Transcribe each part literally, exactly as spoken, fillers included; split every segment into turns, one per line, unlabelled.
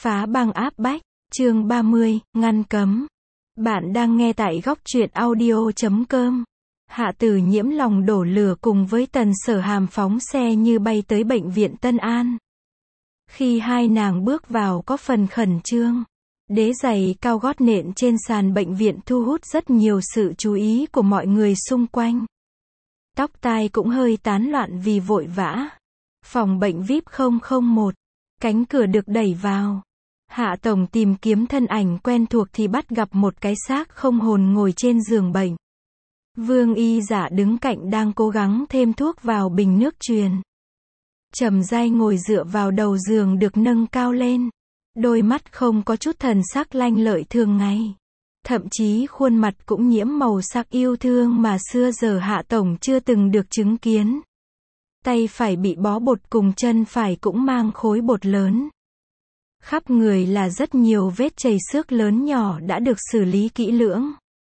Phá băng áp bách, chương ba mươi, ngăn cấm. Bạn đang nghe tại góc truyện audio chấm com. Hạ Tử Nhiễm lòng đổ lửa cùng với Tần Sở Hàm phóng xe như bay tới bệnh viện Tân An. Khi hai nàng bước vào có phần khẩn trương. Đế giày cao gót nện trên sàn bệnh viện thu hút rất nhiều sự chú ý của mọi người xung quanh. Tóc tai cũng hơi tán loạn vì vội vã. Phòng bệnh vi ai pi không không một. Cánh cửa được đẩy vào. Hạ Tổng tìm kiếm thân ảnh quen thuộc thì bắt gặp một cái xác không hồn ngồi trên giường bệnh. Vương y giả đứng cạnh đang cố gắng thêm thuốc vào bình nước truyền. Trầm Giai ngồi dựa vào đầu giường được nâng cao lên. Đôi mắt không có chút thần sắc lanh lợi thường ngày. Thậm chí khuôn mặt cũng nhiễm màu sắc yêu thương mà xưa giờ Hạ Tổng chưa từng được chứng kiến. Tay phải bị bó bột cùng chân phải cũng mang khối bột lớn. Khắp người là rất nhiều vết chảy xước lớn nhỏ đã được xử lý kỹ lưỡng.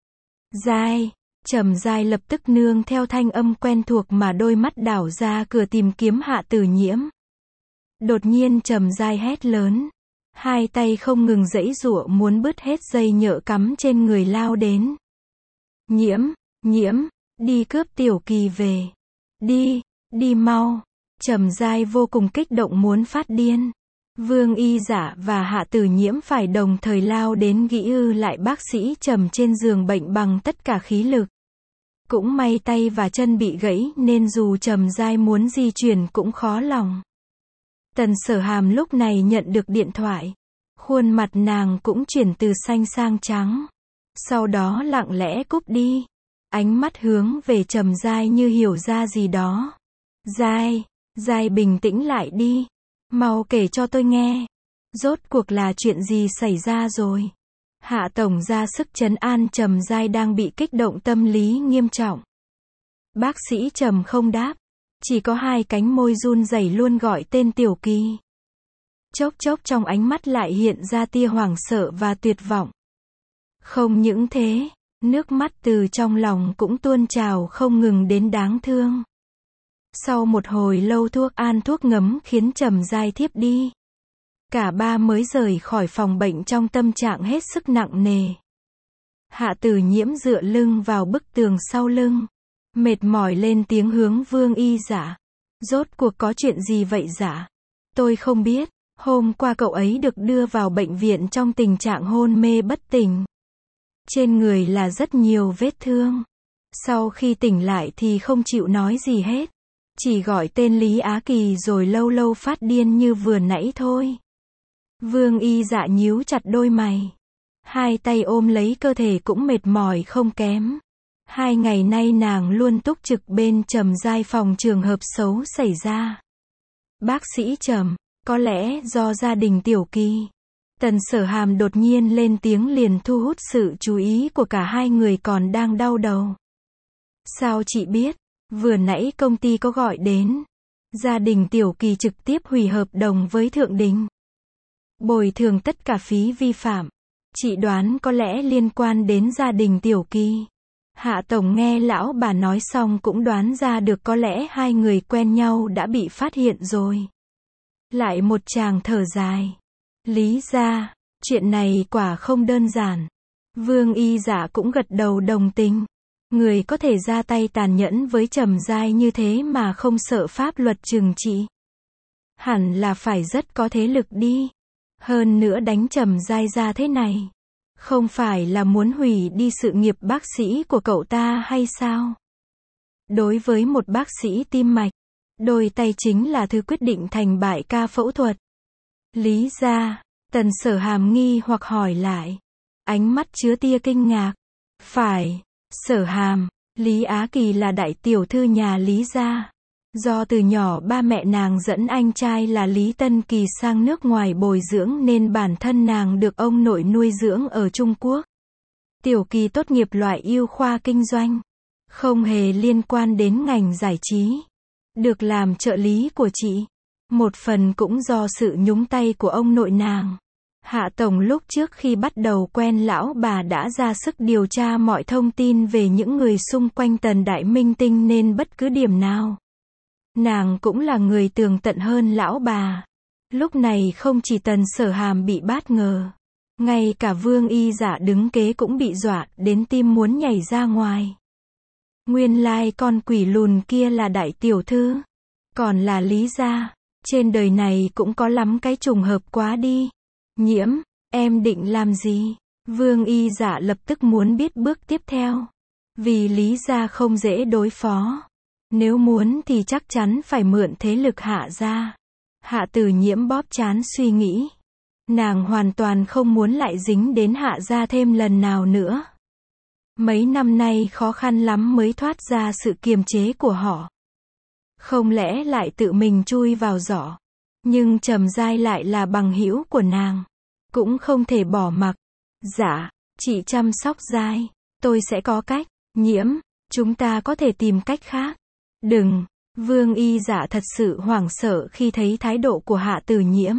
Giai, Trầm Giai lập tức nương theo thanh âm quen thuộc mà đôi mắt đảo ra cửa tìm kiếm Hạ Tử Nhiễm. Đột nhiên Trầm Giai hét lớn. Hai tay không ngừng giãy giụa muốn bứt hết dây nhợ cắm trên người lao đến. Nhiễm, Nhiễm, đi cướp Tiểu Kỳ về. Đi, đi mau. Trầm Giai vô cùng kích động muốn phát điên. Vương y giả và Hạ Tử Nhiễm phải đồng thời lao đến gĩ ư lại bác sĩ Trầm trên giường bệnh bằng tất cả khí lực. Cũng may tay và chân bị gãy nên dù Trầm Giai muốn di chuyển cũng khó lòng. Tần Sở Hàm lúc này nhận được điện thoại. Khuôn mặt nàng cũng chuyển từ xanh sang trắng. Sau đó lặng lẽ cúp đi. Ánh mắt hướng về Trầm Giai như hiểu ra gì đó. Giai, Giai bình tĩnh lại đi. Mau kể cho tôi nghe. Rốt cuộc là chuyện gì xảy ra rồi? Hạ Tổng ra sức trấn an Trầm Giai đang bị kích động tâm lý nghiêm trọng. Bác sĩ Trầm không đáp. Chỉ có hai cánh môi run rẩy luôn gọi tên Tiểu Kỳ. Chốc chốc trong ánh mắt lại hiện ra tia hoảng sợ và tuyệt vọng. Không những thế, nước mắt từ trong lòng cũng tuôn trào không ngừng đến đáng thương. Sau một hồi lâu thuốc an thuốc ngấm khiến Trầm Giai thiếp đi. Cả ba mới rời khỏi phòng bệnh trong tâm trạng hết sức nặng nề. Hạ Tử Nhiễm dựa lưng vào bức tường sau lưng. Mệt mỏi lên tiếng hướng Vương y giả. Rốt cuộc có chuyện gì vậy giả? Tôi không biết. Hôm qua cậu ấy được đưa vào bệnh viện trong tình trạng hôn mê bất tỉnh. Trên người là rất nhiều vết thương. Sau khi tỉnh lại thì không chịu nói gì hết. Chỉ gọi tên Lý Á Kỳ rồi lâu lâu phát điên như vừa nãy thôi. Vương y dạ nhíu chặt đôi mày. Hai tay ôm lấy cơ thể cũng mệt mỏi không kém. Hai ngày nay nàng luôn túc trực bên Trầm Giai phòng trường hợp xấu xảy ra. Bác sĩ Trầm, có lẽ do gia đình Tiểu Kỳ. Tần Sở Hàm đột nhiên lên tiếng liền thu hút sự chú ý của cả hai người còn đang đau đầu. Sao chị biết? Vừa nãy công ty có gọi đến. Gia đình Tiểu Kỳ trực tiếp hủy hợp đồng với Thượng Đình. Bồi thường tất cả phí vi phạm. Chị đoán có lẽ liên quan đến gia đình Tiểu Kỳ. Hạ Tổng nghe lão bà nói xong cũng đoán ra được có lẽ hai người quen nhau đã bị phát hiện rồi. Lại một tràng thở dài. Lý ra, chuyện này quả không đơn giản. Vương y giả cũng gật đầu đồng tình. Người có thể ra tay tàn nhẫn với Trầm Giai như thế mà không sợ pháp luật trừng trị. Hẳn là phải rất có thế lực đi. Hơn nữa đánh Trầm Giai ra thế này. Không phải là muốn hủy đi sự nghiệp bác sĩ của cậu ta hay sao? Đối với một bác sĩ tim mạch, đôi tay chính là thứ quyết định thành bại ca phẫu thuật. Lý ra, Tần Sở Hàm nghi hoặc hỏi lại. Ánh mắt chứa tia kinh ngạc. Phải, Sở Hàm, Lý Á Kỳ là đại tiểu thư nhà Lý gia. Do từ nhỏ ba mẹ nàng dẫn anh trai là Lý Tân Kỳ sang nước ngoài bồi dưỡng nên bản thân nàng được ông nội nuôi dưỡng ở Trung Quốc. Tiểu Kỳ tốt nghiệp loại y khoa kinh doanh. Không hề liên quan đến ngành giải trí. Được làm trợ lý của chị. Một phần cũng do sự nhúng tay của ông nội nàng. Hạ Tổng lúc trước khi bắt đầu quen lão bà đã ra sức điều tra mọi thông tin về những người xung quanh Tần Đại Minh Tinh nên bất cứ điểm nào. Nàng cũng là người tường tận hơn lão bà. Lúc này không chỉ Tần Sở Hàm bị bất ngờ, ngay cả Vương Y Dạ đứng kế cũng bị dọa đến tim muốn nhảy ra ngoài. Nguyên lai con quỷ lùn kia là đại tiểu thư, còn là Lý gia. Trên đời này cũng có lắm cái trùng hợp quá đi. Nhiễm, em định làm gì? Vương Y Dạ lập tức muốn biết bước tiếp theo. Vì Lý gia không dễ đối phó. Nếu muốn thì chắc chắn phải mượn thế lực Hạ gia. Hạ Tử Nhiễm bóp trán suy nghĩ. Nàng hoàn toàn không muốn lại dính đến Hạ gia thêm lần nào nữa. Mấy năm nay khó khăn lắm mới thoát ra sự kiềm chế của họ. Không lẽ lại tự mình chui vào giỏ. Nhưng Trầm Giai lại là bằng hữu của nàng. Cũng không thể bỏ mặc. Dạ, chị chăm sóc Giai. Tôi sẽ có cách. Nhiễm, chúng ta có thể tìm cách khác. Đừng. Vương Y Dạ thật sự hoảng sợ khi thấy thái độ của Hạ Tử Nhiễm.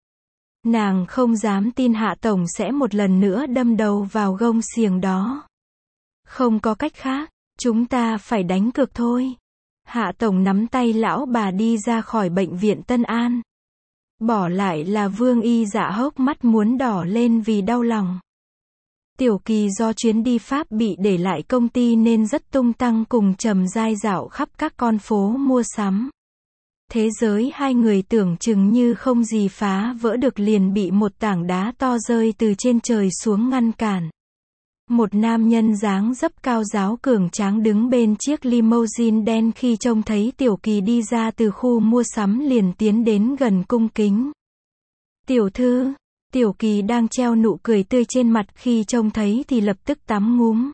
Nàng không dám tin Hạ Tổng sẽ một lần nữa đâm đầu vào gông xiềng đó. Không có cách khác, chúng ta phải đánh cược thôi. Hạ Tổng nắm tay lão bà đi ra khỏi bệnh viện Tân An. Bỏ lại là Vương Y Dạ hốc mắt muốn đỏ lên vì đau lòng. Tiểu Kỳ do chuyến đi Pháp bị để lại công ty nên rất tung tăng cùng Trầm Giai dạo khắp các con phố mua sắm. Thế giới hai người tưởng chừng như không gì phá vỡ được liền bị một tảng đá to rơi từ trên trời xuống ngăn cản. Một nam nhân dáng dấp cao ráo cường tráng đứng bên chiếc limousine đen khi trông thấy Tiểu Kỳ đi ra từ khu mua sắm liền tiến đến gần cung kính. Tiểu thư, Tiểu Kỳ đang treo nụ cười tươi trên mặt khi trông thấy thì lập tức tắm ngúm.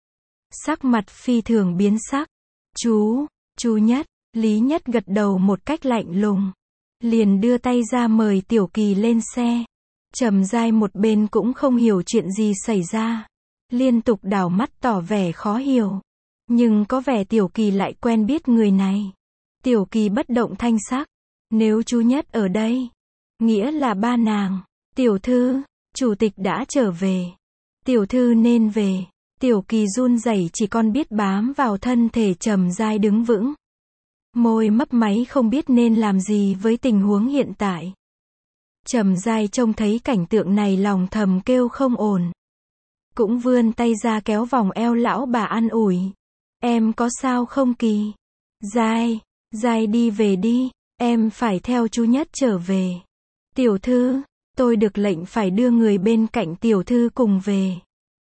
Sắc mặt phi thường biến sắc. Chú, chú Nhất, Lý Nhất gật đầu một cách lạnh lùng. Liền đưa tay ra mời Tiểu Kỳ lên xe. Trầm Giai một bên cũng không hiểu chuyện gì xảy ra. Liên tục đảo mắt tỏ vẻ khó hiểu. Nhưng có vẻ Tiểu Kỳ lại quen biết người này. Tiểu Kỳ bất động thanh sắc. Nếu chú Nhất ở đây, nghĩa là ba nàng. Tiểu thư, chủ tịch đã trở về. Tiểu thư nên về. Tiểu Kỳ run rẩy chỉ còn biết bám vào thân thể Trầm Giai đứng vững. Môi mấp máy không biết nên làm gì với tình huống hiện tại. Trầm Giai trông thấy cảnh tượng này lòng thầm kêu không ổn. Cũng vươn tay ra kéo vòng eo lão bà an ủi. Em có sao không Kỳ? Giai, Giai đi về đi, em phải theo chú Nhất trở về. Tiểu thư, tôi được lệnh phải đưa người bên cạnh tiểu thư cùng về.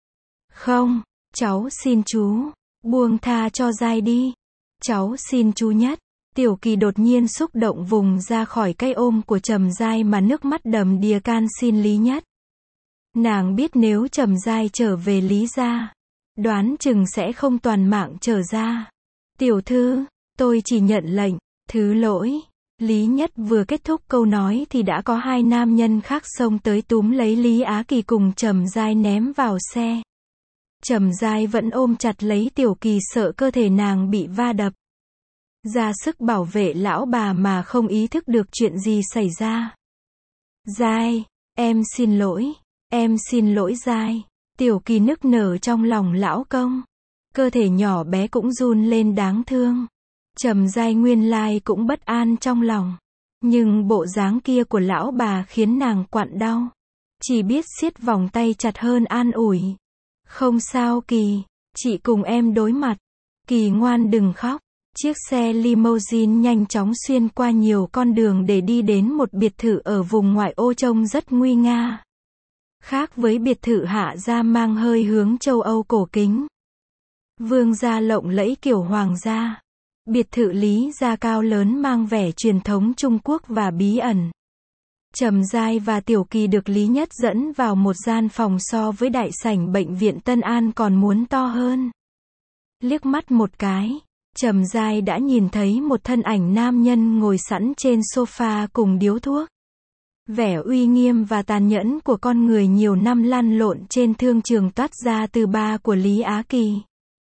Không, cháu xin chú, buông tha cho Giai đi. Cháu xin chú Nhất. Tiểu Kỳ đột nhiên xúc động vùng ra khỏi cái ôm của Trầm Giai mà nước mắt đầm đìa can xin Lý Nhất. Nàng biết nếu Trầm Giai trở về Lý gia, đoán chừng sẽ không toàn mạng trở ra. Tiểu thư, tôi chỉ nhận lệnh, thứ lỗi. Lý Nhất vừa kết thúc câu nói thì đã có hai nam nhân khác xông tới túm lấy Lý Á Kỳ cùng Trầm Giai ném vào xe. Trầm Giai vẫn ôm chặt lấy Tiểu Kỳ sợ cơ thể nàng bị va đập. Ra sức bảo vệ lão bà mà không ý thức được chuyện gì xảy ra. Giai, em xin lỗi, em xin lỗi Giai. Tiểu Kỳ nức nở trong lòng lão công. Cơ thể nhỏ bé cũng run lên đáng thương. Trầm Giai nguyên lai cũng bất an trong lòng. Nhưng bộ dáng kia của lão bà khiến nàng quặn đau. Chỉ biết siết vòng tay chặt hơn an ủi. Không sao Kỳ, chị cùng em đối mặt. Kỳ ngoan đừng khóc. Chiếc xe limousine nhanh chóng xuyên qua nhiều con đường để đi đến một biệt thự ở vùng ngoại ô trông rất nguy nga. Khác với biệt thự Hạ gia mang hơi hướng châu Âu cổ kính. Vương gia lộng lẫy kiểu hoàng gia. Biệt thự Lý gia cao lớn mang vẻ truyền thống Trung Quốc và bí ẩn. Trầm Giai và Tiểu Kỳ được Lý Nhất dẫn vào một gian phòng so với đại sảnh bệnh viện Tân An còn muốn to hơn. Liếc mắt một cái, Trầm Giai đã nhìn thấy một thân ảnh nam nhân ngồi sẵn trên sofa cùng điếu thuốc. Vẻ uy nghiêm và tàn nhẫn của con người nhiều năm lăn lộn trên thương trường toát ra từ ba của Lý Á Kỳ.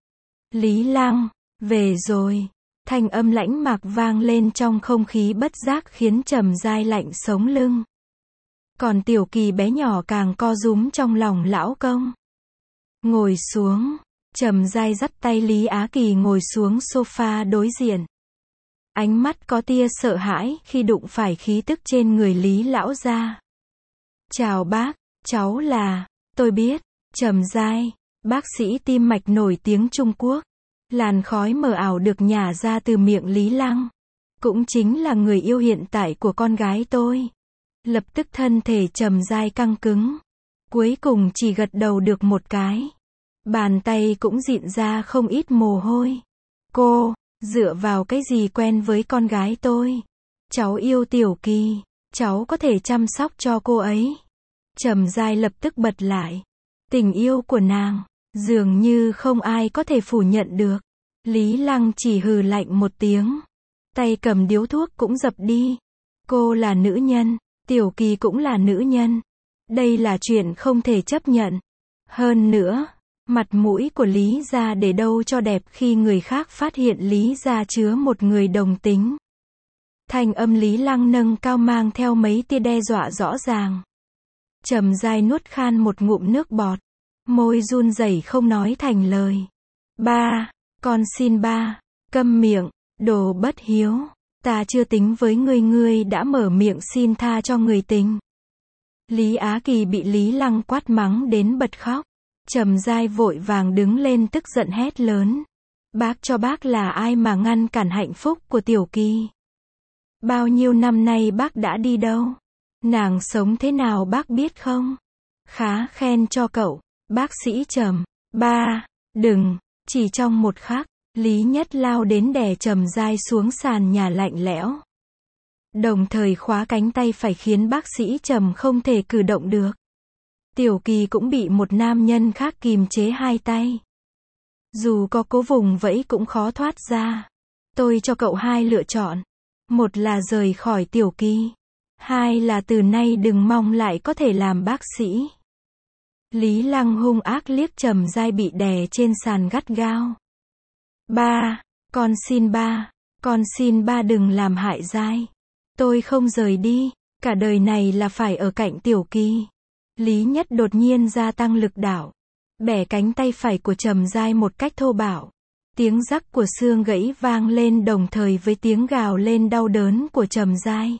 Lý Lăng, về rồi. Thanh âm lãnh mạc vang lên trong không khí bất giác khiến Trầm Giai lạnh sống lưng. Còn Tiểu Kỳ bé nhỏ càng co rúm trong lòng lão công. Ngồi xuống. Trầm Giai dắt tay Lý Á Kỳ ngồi xuống sofa đối diện. Ánh mắt có tia sợ hãi khi đụng phải khí tức trên người Lý lão gia. Chào bác, cháu là, tôi biết, Trầm Giai, bác sĩ tim mạch nổi tiếng Trung Quốc. Làn khói mờ ảo được nhả ra từ miệng Lý Lăng. Cũng chính là người yêu hiện tại của con gái tôi. Lập tức thân thể Trầm Giai căng cứng. Cuối cùng chỉ gật đầu được một cái. Bàn tay cũng dịn ra không ít mồ hôi. Cô, dựa vào cái gì quen với con gái tôi? Cháu yêu Tiểu Kỳ, cháu có thể chăm sóc cho cô ấy. Trầm Giai lập tức bật lại. Tình yêu của nàng, dường như không ai có thể phủ nhận được. Lý Lăng chỉ hừ lạnh một tiếng. Tay cầm điếu thuốc cũng dập đi. Cô là nữ nhân, Tiểu Kỳ cũng là nữ nhân. Đây là chuyện không thể chấp nhận. Hơn nữa, mặt mũi của Lý gia để đâu cho đẹp khi người khác phát hiện Lý gia chứa một người đồng tính. Thanh âm Lý Lăng nâng cao mang theo mấy tia đe dọa rõ ràng. Trầm Giai nuốt khan một ngụm nước bọt. Môi run rẩy không nói thành lời. Ba, con xin ba, câm miệng, đồ bất hiếu. Ta chưa tính với ngươi, ngươi đã mở miệng xin tha cho người tình. Lý Á Kỳ bị Lý Lăng quát mắng đến bật khóc. Trầm Giai vội vàng đứng lên tức giận hét lớn. Bác cho bác là ai mà ngăn cản hạnh phúc của Tiểu Kỳ? Bao nhiêu năm nay bác đã đi đâu? Nàng sống thế nào bác biết không? Khá khen cho cậu, bác sĩ Trầm. Ba, đừng, chỉ trong một khắc, Lý Nhất lao đến đè Trầm Giai xuống sàn nhà lạnh lẽo. Đồng thời khóa cánh tay phải khiến bác sĩ Trầm không thể cử động được. Tiểu Kỳ cũng bị một nam nhân khác kìm chế hai tay. Dù có cố vùng vẫy cũng khó thoát ra. Tôi cho cậu hai lựa chọn. Một là rời khỏi Tiểu Kỳ. Hai là từ nay đừng mong lại có thể làm bác sĩ. Lý Lăng hung ác liếc Trầm Giai bị đè trên sàn gắt gao. Ba, con xin ba, con xin ba đừng làm hại Giai. Tôi không rời đi, cả đời này là phải ở cạnh Tiểu Kỳ. Lý Nhất đột nhiên gia tăng lực đạo, bẻ cánh tay phải của Trầm Giai một cách thô bạo. Tiếng rắc của xương gãy vang lên đồng thời với tiếng gào lên đau đớn của Trầm Giai.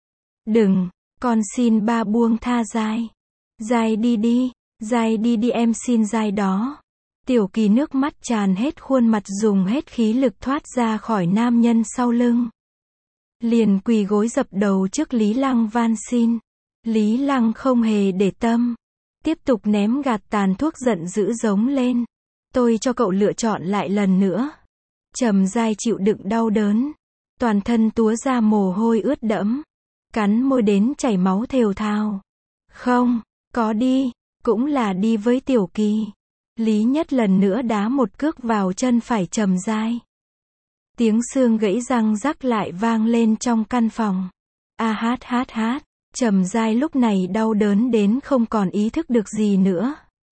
Đừng, con xin ba buông tha Giai. Giai đi đi, Giai đi đi em xin Giai đó. Tiểu Kỳ nước mắt tràn hết khuôn mặt dùng hết khí lực thoát ra khỏi nam nhân sau lưng. Liền quỳ gối dập đầu trước Lý Lăng van xin. Lý Lăng không hề để tâm. Tiếp tục ném gạt tàn thuốc giận dữ giống lên. Tôi cho cậu lựa chọn lại lần nữa. Trầm Giai chịu đựng đau đớn. Toàn thân túa ra mồ hôi ướt đẫm. Cắn môi đến chảy máu thều thào. Không, có đi, cũng là đi với Tiểu Kỳ. Lý Nhất lần nữa đá một cước vào chân phải Trầm Giai. Tiếng xương gãy răng rắc lại vang lên trong căn phòng. A hát hát hát. Trầm Giai lúc này đau đớn đến không còn ý thức được gì nữa.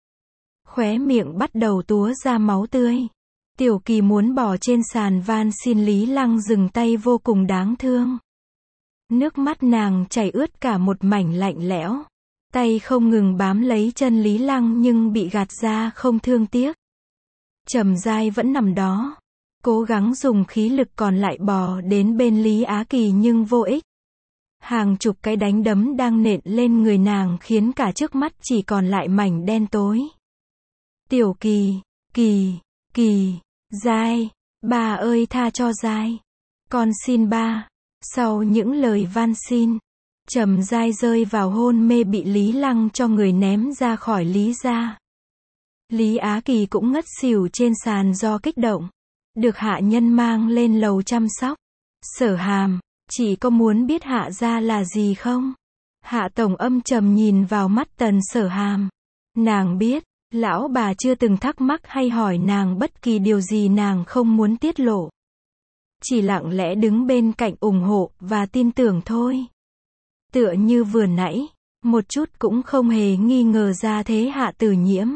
Khóe miệng bắt đầu túa ra máu tươi. Tiểu Kỳ muốn bỏ trên sàn van xin Lý Lăng dừng tay vô cùng đáng thương. Nước mắt nàng chảy ướt cả một mảnh lạnh lẽo. Tay không ngừng bám lấy chân Lý Lăng nhưng bị gạt ra không thương tiếc. Trầm Giai vẫn nằm đó. Cố gắng dùng khí lực còn lại bò đến bên Lý Á Kỳ nhưng vô ích. Hàng chục cái đánh đấm đang nện lên người nàng khiến cả trước mắt chỉ còn lại mảnh đen tối. Tiểu Kỳ, Kỳ, Kỳ, Giai, ba ơi tha cho Giai. Con xin ba. Sau những lời van xin, Trầm Giai rơi vào hôn mê bị Lý Lăng cho người ném ra khỏi Lý gia. Lý Á Kỳ cũng ngất xỉu trên sàn do kích động. Được hạ nhân mang lên lầu chăm sóc. Sở Hàm, chị có muốn biết hạ gia là gì không? Hạ tổng âm trầm nhìn vào mắt Tần Sở Hàm. Nàng biết, lão bà chưa từng thắc mắc hay hỏi nàng bất kỳ điều gì nàng không muốn tiết lộ. Chỉ lặng lẽ đứng bên cạnh ủng hộ và tin tưởng thôi. Tựa như vừa nãy, một chút cũng không hề nghi ngờ ra thế Hạ Tử Nhiễm.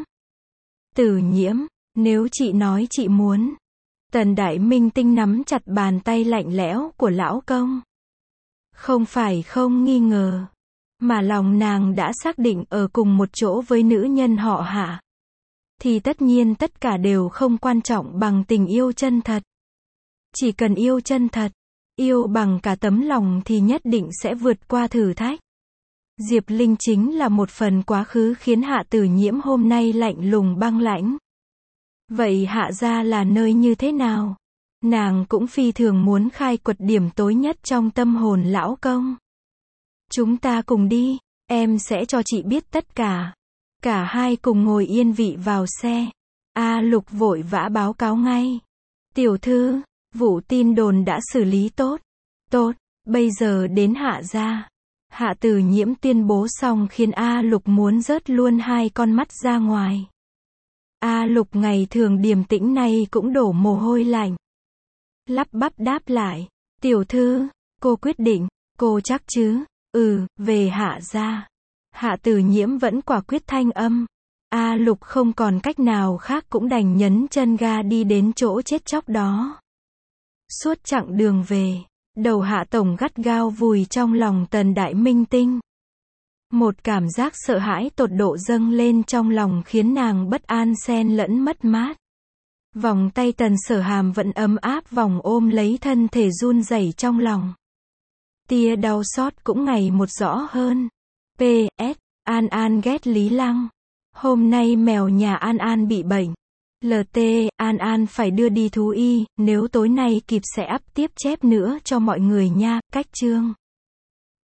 Tử Nhiễm, nếu chị nói chị muốn. Tần Đại Minh Tinh nắm chặt bàn tay lạnh lẽo của lão công. Không phải không nghi ngờ, mà lòng nàng đã xác định ở cùng một chỗ với nữ nhân họ Hạ. Thì tất nhiên tất cả đều không quan trọng bằng tình yêu chân thật. Chỉ cần yêu chân thật, Yêu bằng cả tấm lòng thì nhất định sẽ vượt qua thử thách. Diệp Linh chính là một phần quá khứ khiến Hạ Tử Nhiễm hôm nay lạnh lùng băng lãnh. Vậy Hạ gia là nơi như thế nào? Nàng cũng phi thường muốn khai quật điểm tối nhất trong tâm hồn lão công. Chúng ta cùng đi, em sẽ cho chị biết tất cả. Cả hai cùng ngồi yên vị vào xe. A Lục vội vã báo cáo ngay. Tiểu thư, vụ tin đồn đã xử lý tốt. Tốt, bây giờ đến Hạ gia. Hạ Tử Nhiễm tuyên bố xong khiến A Lục muốn rớt luôn hai con mắt ra ngoài. A Lục ngày thường điềm tĩnh này cũng đổ mồ hôi lạnh. Lắp bắp đáp lại. Tiểu thư, cô quyết định, cô chắc chứ? Ừ, về Hạ gia. Hạ Tử Nhiễm vẫn quả quyết thanh âm. A Lục không còn cách nào khác cũng đành nhấn chân ga đi đến chỗ chết chóc đó. Suốt chặng đường về, đầu Hạ tổng gắt gao vùi trong lòng Tần Đại Minh Tinh. Một cảm giác sợ hãi tột độ dâng lên trong lòng khiến nàng bất an xen lẫn mất mát. Vòng tay Tần Sở Hàm vẫn ấm áp vòng ôm lấy thân thể run rẩy trong lòng. Tia đau xót cũng ngày một rõ hơn. pê ét An An ghét Lý Lăng. Hôm nay mèo nhà An An bị bệnh. lờ tê An An phải đưa đi thú y, nếu tối nay kịp sẽ up tiếp chép nữa cho mọi người nha. Cách chương